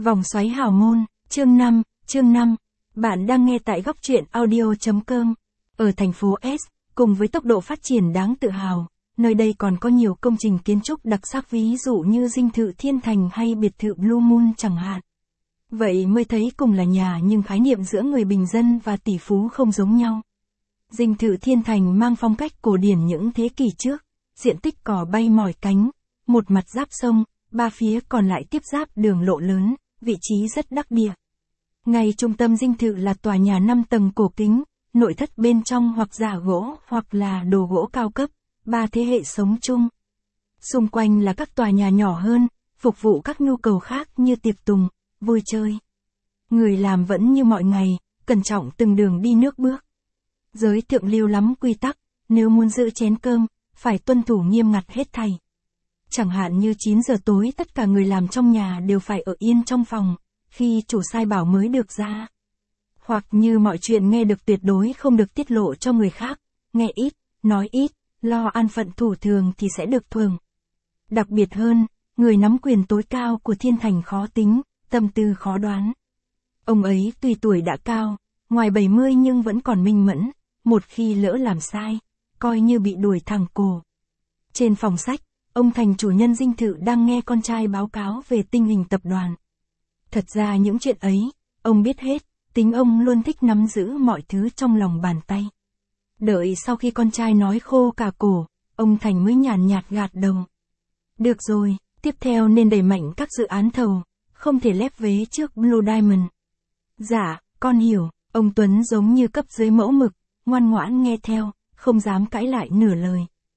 Vòng xoáy hào môn, chương 5, bạn đang nghe tại góc truyện audio.com. Ở thành phố S, cùng với tốc độ phát triển đáng tự hào, nơi đây còn có nhiều công trình kiến trúc đặc sắc ví dụ như dinh thự Thiên Thành hay biệt thự Blue Moon chẳng hạn. Vậy mới thấy cùng là nhà nhưng khái niệm giữa người bình dân và tỷ phú không giống nhau. Dinh thự Thiên Thành mang phong cách cổ điển những thế kỷ trước, diện tích cỏ bay mỏi cánh, một mặt giáp sông, ba phía còn lại tiếp giáp đường lộ lớn, vị trí rất đắc địa. Ngay trung tâm dinh thự là tòa nhà 5 tầng cổ kính, nội thất bên trong hoặc giả gỗ hoặc là đồ gỗ cao cấp, 3 thế hệ sống chung. Xung quanh là các tòa nhà nhỏ hơn, phục vụ các nhu cầu khác như tiệc tùng, vui chơi. Người làm vẫn như mọi ngày, cẩn trọng từng đường đi nước bước. Giới thượng lưu lắm quy tắc, nếu muốn giữ chén cơm, phải tuân thủ nghiêm ngặt hết thảy. Chẳng hạn như 9 giờ tối tất cả người làm trong nhà đều phải ở yên trong phòng, khi chủ sai bảo mới được ra. Hoặc như mọi chuyện nghe được tuyệt đối không được tiết lộ cho người khác, nghe ít, nói ít, lo an phận thủ thường thì sẽ được thường. Đặc biệt hơn, người nắm quyền tối cao của Thiên Thành khó tính, tâm tư khó đoán. Ông ấy tuy tuổi đã cao, ngoài 70 nhưng vẫn còn minh mẫn, một khi lỡ làm sai, coi như bị đuổi thẳng cổ. Trên phòng sách, ông Thành chủ nhân dinh thự đang nghe con trai báo cáo về tình hình tập đoàn. Thật ra những chuyện ấy, ông biết hết, tính ông luôn thích nắm giữ mọi thứ trong lòng bàn tay. Đợi sau khi con trai nói khô cả cổ, ông Thành mới nhàn nhạt gạt đầu. Được rồi, tiếp theo nên đẩy mạnh các dự án thầu, không thể lép vế trước Blue Diamond. Dạ, con hiểu, ông Tuấn giống như cấp dưới mẫu mực, ngoan ngoãn nghe theo, không dám cãi lại nửa lời.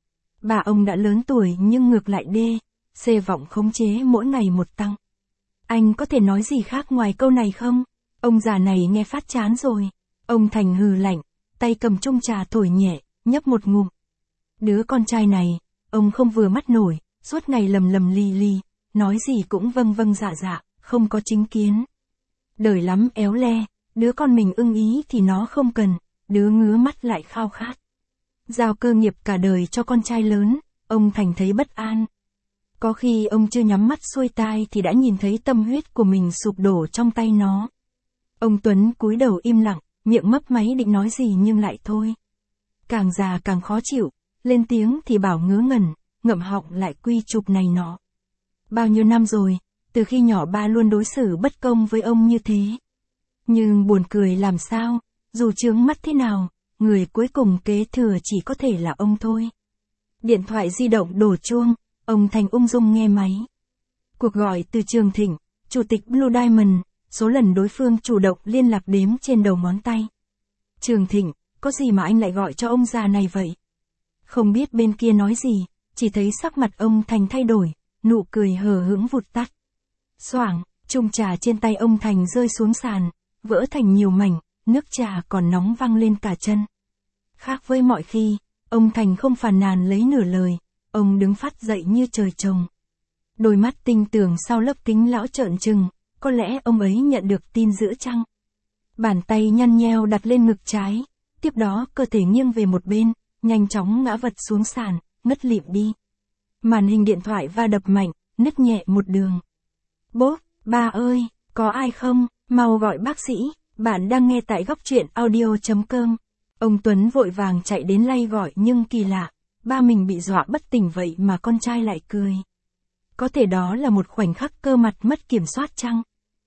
Bà ông đã lớn tuổi nhưng ngược lại xê vọng khống chế mỗi ngày một tăng. Anh có thể nói gì khác ngoài câu này không? Ông già này nghe phát chán rồi. Ông Thành hừ lạnh, tay cầm chung trà thổi nhẹ, nhấp một ngụm. Đứa con trai này, ông không vừa mắt nổi, suốt ngày lầm lầm lì lì, nói gì cũng vâng vâng dạ dạ, không có chính kiến. Đời lắm éo le, đứa con mình ưng ý thì nó không cần, đứa ngứa mắt lại khao khát. Giao cơ nghiệp cả đời cho con trai lớn, ông Thành thấy bất an. Có khi ông chưa nhắm mắt xuôi tai thì đã nhìn thấy tâm huyết của mình sụp đổ trong tay nó. Ông Tuấn cúi đầu im lặng, miệng mấp máy định nói gì nhưng lại thôi. Càng già càng khó chịu, lên tiếng thì bảo ngớ ngẩn, ngậm họng lại quy chụp này nọ. Bao nhiêu năm rồi, từ khi nhỏ ba luôn đối xử bất công với ông như thế. Nhưng buồn cười làm sao, dù chướng mắt thế nào, người cuối cùng kế thừa chỉ có thể là ông thôi. Điện thoại di động đổ chuông, ông Thành ung dung nghe máy. Cuộc gọi từ Trường Thịnh, chủ tịch Blue Diamond, số lần đối phương chủ động liên lạc đếm trên đầu ngón tay. Trường Thịnh, có gì mà anh lại gọi cho ông già này vậy? Không biết bên kia nói gì, chỉ thấy sắc mặt ông Thành thay đổi, nụ cười hờ hững vụt tắt. Xoảng, chung trà trên tay ông Thành rơi xuống sàn, vỡ thành nhiều mảnh, nước trà còn nóng văng lên cả chân. Khác với mọi khi, ông Thành không phàn nàn lấy nửa lời, ông đứng phát dậy như trời trồng. Đôi mắt tinh tường sau lớp kính lão trợn trừng, có lẽ ông ấy nhận được tin dữ chăng? Bàn tay nhăn nheo đặt lên ngực trái, tiếp đó cơ thể nghiêng về một bên, nhanh chóng ngã vật xuống sàn, ngất lịm đi. Màn hình điện thoại va đập mạnh, nứt nhẹ một đường. Bốp, ba ơi, có ai không, mau gọi bác sĩ, bạn đang nghe tại góc truyện audio.com. Ông Tuấn vội vàng chạy đến lay gọi nhưng kỳ lạ, ba mình bị dọa bất tỉnh vậy mà con trai lại cười. Có thể đó là một khoảnh khắc cơ mặt mất kiểm soát chăng?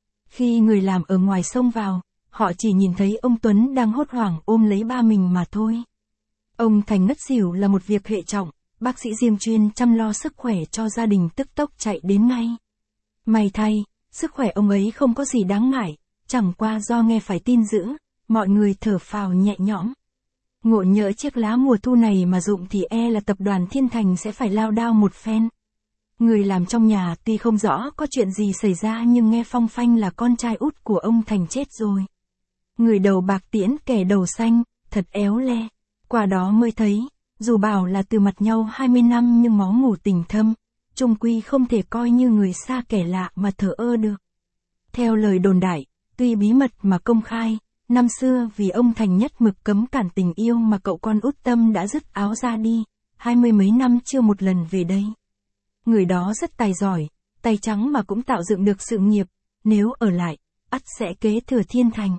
Khi người làm ở ngoài xông vào, họ chỉ nhìn thấy ông Tuấn đang hốt hoảng ôm lấy ba mình mà thôi. Ông Thành ngất xỉu là một việc hệ trọng, bác sĩ riêng chuyên chăm lo sức khỏe cho gia đình tức tốc chạy đến ngay. May thay, sức khỏe ông ấy không có gì đáng ngại, chẳng qua do nghe phải tin dữ, mọi người thở phào nhẹ nhõm. Ngộ nhỡ chiếc lá mùa thu này mà rụng thì là tập đoàn Thiên Thành sẽ phải lao đao một phen. Người làm trong nhà tuy không rõ có chuyện gì xảy ra nhưng nghe phong phanh là con trai út của ông Thành chết rồi. Người đầu bạc tiễn kẻ đầu xanh, thật éo le. Qua đó mới thấy, dù bảo là từ mặt nhau 20 năm nhưng máu mủ tình thâm, chung quy không thể coi như người xa kẻ lạ mà thờ ơ được. Theo lời đồn đại, tuy bí mật mà công khai, năm xưa vì ông Thành nhất mực cấm cản tình yêu mà cậu con út Tâm đã dứt áo ra đi, 20 mấy năm chưa một lần về đây. Người đó rất tài giỏi, tay trắng mà cũng tạo dựng được sự nghiệp, nếu ở lại, ắt sẽ kế thừa thiên thành.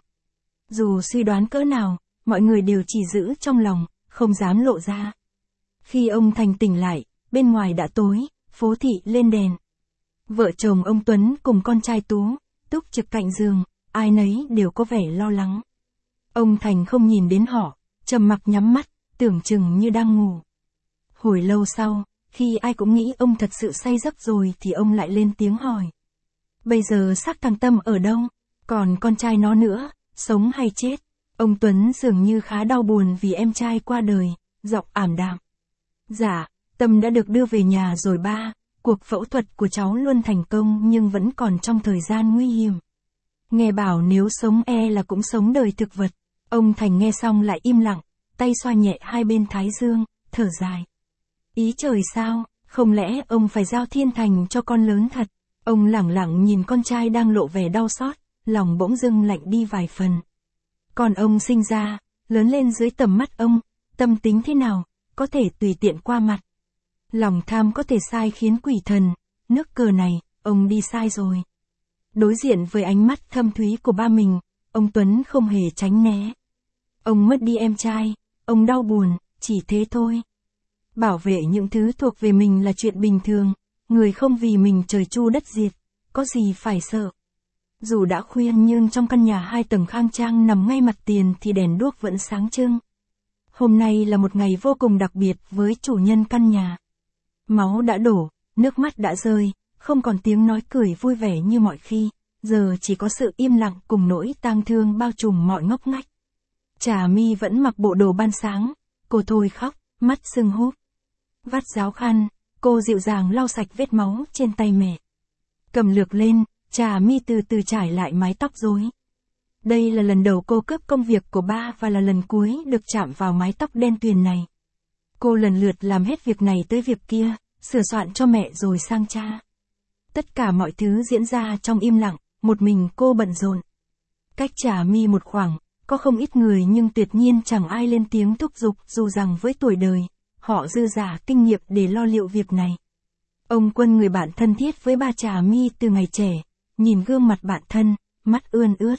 Dù suy đoán cỡ nào, mọi người đều chỉ giữ trong lòng, không dám lộ ra. Khi ông Thành tỉnh lại, bên ngoài đã tối, phố thị lên đèn. Vợ chồng ông Tuấn cùng con trai Tú, túc trực cạnh giường, ai nấy đều có vẻ lo lắng. Ông Thành không nhìn đến họ, trầm mặc nhắm mắt, tưởng chừng như đang ngủ. Hồi lâu sau, khi ai cũng nghĩ ông thật sự say giấc rồi thì ông lại lên tiếng hỏi. Bây giờ xác thằng Tâm ở đâu? Còn con trai nó nữa, sống hay chết? Ông Tuấn dường như khá đau buồn vì em trai qua đời, giọng ảm đạm. Dạ, Tâm đã được đưa về nhà rồi ba, cuộc phẫu thuật của cháu luôn thành công nhưng vẫn còn trong thời gian nguy hiểm. Nghe bảo nếu sống là cũng sống đời thực vật. Ông Thành nghe xong lại im lặng, tay xoa nhẹ hai bên thái dương, thở dài. Ý trời sao, không lẽ ông phải giao thiên thành cho con lớn thật? Ông lẳng lặng nhìn con trai đang lộ vẻ đau xót, lòng bỗng dưng lạnh đi vài phần. Còn ông sinh ra, lớn lên dưới tầm mắt ông, tâm tính thế nào, có thể tùy tiện qua mặt. Lòng tham có thể sai khiến quỷ thần, nước cờ này, ông đi sai rồi. Đối diện với ánh mắt thâm thúy của ba mình, ông Tuấn không hề tránh né. Ông mất đi em trai, ông đau buồn, chỉ thế thôi. Bảo vệ những thứ thuộc về mình là chuyện bình thường, người không vì mình trời chu đất diệt, có gì phải sợ. Dù đã khuya nhưng trong căn nhà 2 tầng khang trang nằm ngay mặt tiền thì đèn đuốc vẫn sáng trưng. Hôm nay là một ngày vô cùng đặc biệt với chủ nhân căn nhà. Máu đã đổ, nước mắt đã rơi, không còn tiếng nói cười vui vẻ như mọi khi, giờ chỉ có sự im lặng cùng nỗi tang thương bao trùm mọi ngóc ngách. Trà My vẫn mặc bộ đồ ban sáng, cô thôi khóc, mắt sưng húp. Vắt ráo khăn, cô dịu dàng lau sạch vết máu trên tay mẹ. Cầm lược lên, Trà My từ từ trải lại mái tóc rối. Đây là lần đầu cô cướp công việc của ba và là lần cuối được chạm vào mái tóc đen tuyền này. Cô lần lượt làm hết việc này tới việc kia, sửa soạn cho mẹ rồi sang cha. Tất cả mọi thứ diễn ra trong im lặng, một mình cô bận rộn. Cách Trà My một khoảng, có không ít người nhưng tuyệt nhiên chẳng ai lên tiếng thúc giục dù rằng với tuổi đời, họ dư dả kinh nghiệm để lo liệu việc này. Ông Quân người bạn thân thiết với ba Trà My từ ngày trẻ, nhìn gương mặt bạn thân, mắt ươn ướt.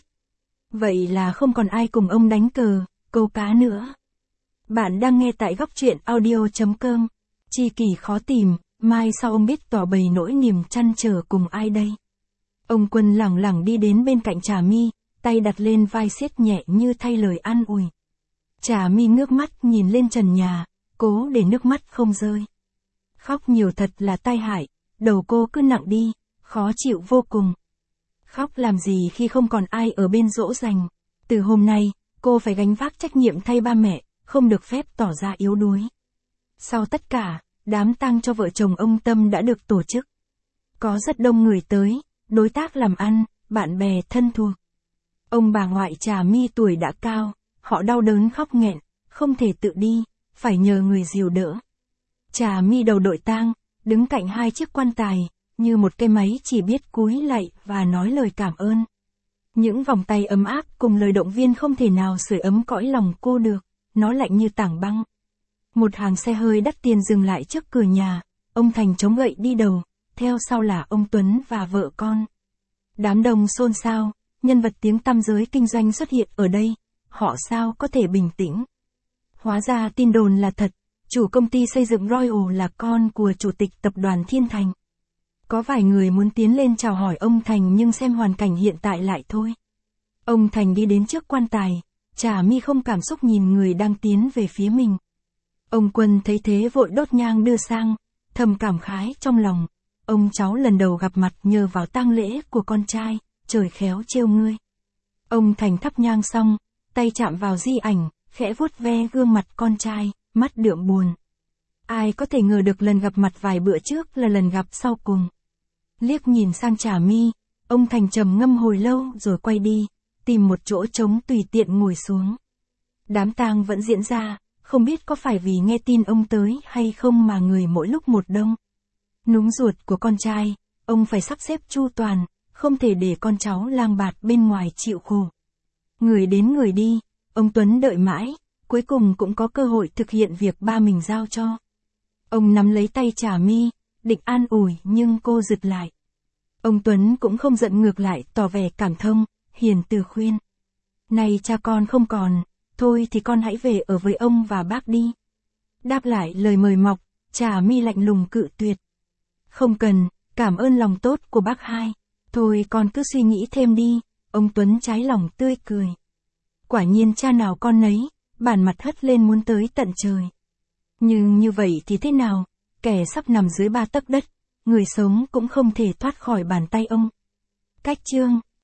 Vậy là không còn ai cùng ông đánh cờ, câu cá nữa. Bạn đang nghe tại góc truyện audio.com. Chi kỷ khó tìm, mai sau ông biết tỏ bày nỗi niềm trăn trở cùng ai đây? Ông Quân lẳng lặng đi đến bên cạnh Trà My, tay đặt lên vai siết nhẹ như thay lời an ủi. Trà My ngước mắt nhìn lên trần nhà, cố để nước mắt không rơi. Khóc nhiều thật là tai hại, đầu cô cứ nặng đi, khó chịu vô cùng. Khóc làm gì khi không còn ai ở bên dỗ dành. Từ hôm nay, cô phải gánh vác trách nhiệm thay ba mẹ, không được phép tỏ ra yếu đuối. Sau tất cả, đám tang cho vợ chồng ông Tâm đã được tổ chức. Có rất đông người tới, đối tác làm ăn, bạn bè thân thuộc. Ông bà ngoại Trà My tuổi đã cao, họ đau đớn khóc nghẹn, không thể tự đi, phải nhờ người dìu đỡ. Trà My đầu đội tang, đứng cạnh 2 chiếc quan tài, như một cây máy chỉ biết cúi lạy và nói lời cảm ơn. Những vòng tay ấm áp cùng lời động viên không thể nào sưởi ấm cõi lòng cô được, nó lạnh như tảng băng. Một hàng xe hơi đắt tiền dừng lại trước cửa nhà, ông Thành chống gậy đi đầu, theo sau là ông Tuấn và vợ con. Đám đông xôn xao, nhân vật tiếng tăm giới kinh doanh xuất hiện ở đây, họ sao có thể bình tĩnh. Hóa ra tin đồn là thật, chủ công ty xây dựng Royal là con của chủ tịch tập đoàn Thiên Thành. Có vài người muốn tiến lên chào hỏi ông Thành nhưng xem hoàn cảnh hiện tại lại thôi. Ông Thành đi đến trước quan tài, Trà My không cảm xúc nhìn người đang tiến về phía mình. Ông Quân thấy thế vội đốt nhang đưa sang, thầm cảm khái trong lòng. Ông cháu lần đầu gặp mặt nhờ vào tang lễ của con trai, trời khéo trêu ngươi. Ông Thành thắp nhang xong, tay chạm vào di ảnh, khẽ vuốt ve gương mặt con trai, mắt đượm buồn. Ai có thể ngờ được lần gặp mặt vài bữa trước là lần gặp sau cùng. Liếc nhìn sang Trà My, ông Thành trầm ngâm hồi lâu rồi quay đi, tìm một chỗ trống tùy tiện ngồi xuống. Đám tang vẫn diễn ra, không biết có phải vì nghe tin ông tới hay không mà người mỗi lúc một đông. Núm ruột của con trai, ông phải sắp xếp chu toàn, không thể để con cháu lang bạt bên ngoài chịu khổ. Người đến người đi, ông Tuấn đợi mãi, cuối cùng cũng có cơ hội thực hiện việc ba mình giao cho. Ông nắm lấy tay Trà My, định an ủi nhưng cô giựt lại. Ông Tuấn cũng không giận, ngược lại tỏ vẻ cảm thông, hiền từ khuyên. Này cha con không còn, thôi thì con hãy về ở với ông và bác đi. Đáp lại lời mời mọc, Trà My lạnh lùng cự tuyệt. Không cần, cảm ơn lòng tốt của bác hai. Thôi con cứ suy nghĩ thêm đi, ông Tuấn trái lòng tươi cười. Quả nhiên cha nào con nấy, bản mặt hất lên muốn tới tận trời. Nhưng như vậy thì thế nào, kẻ sắp nằm dưới 3 tấc đất, người sống cũng không thể thoát khỏi bàn tay ông. Cách chương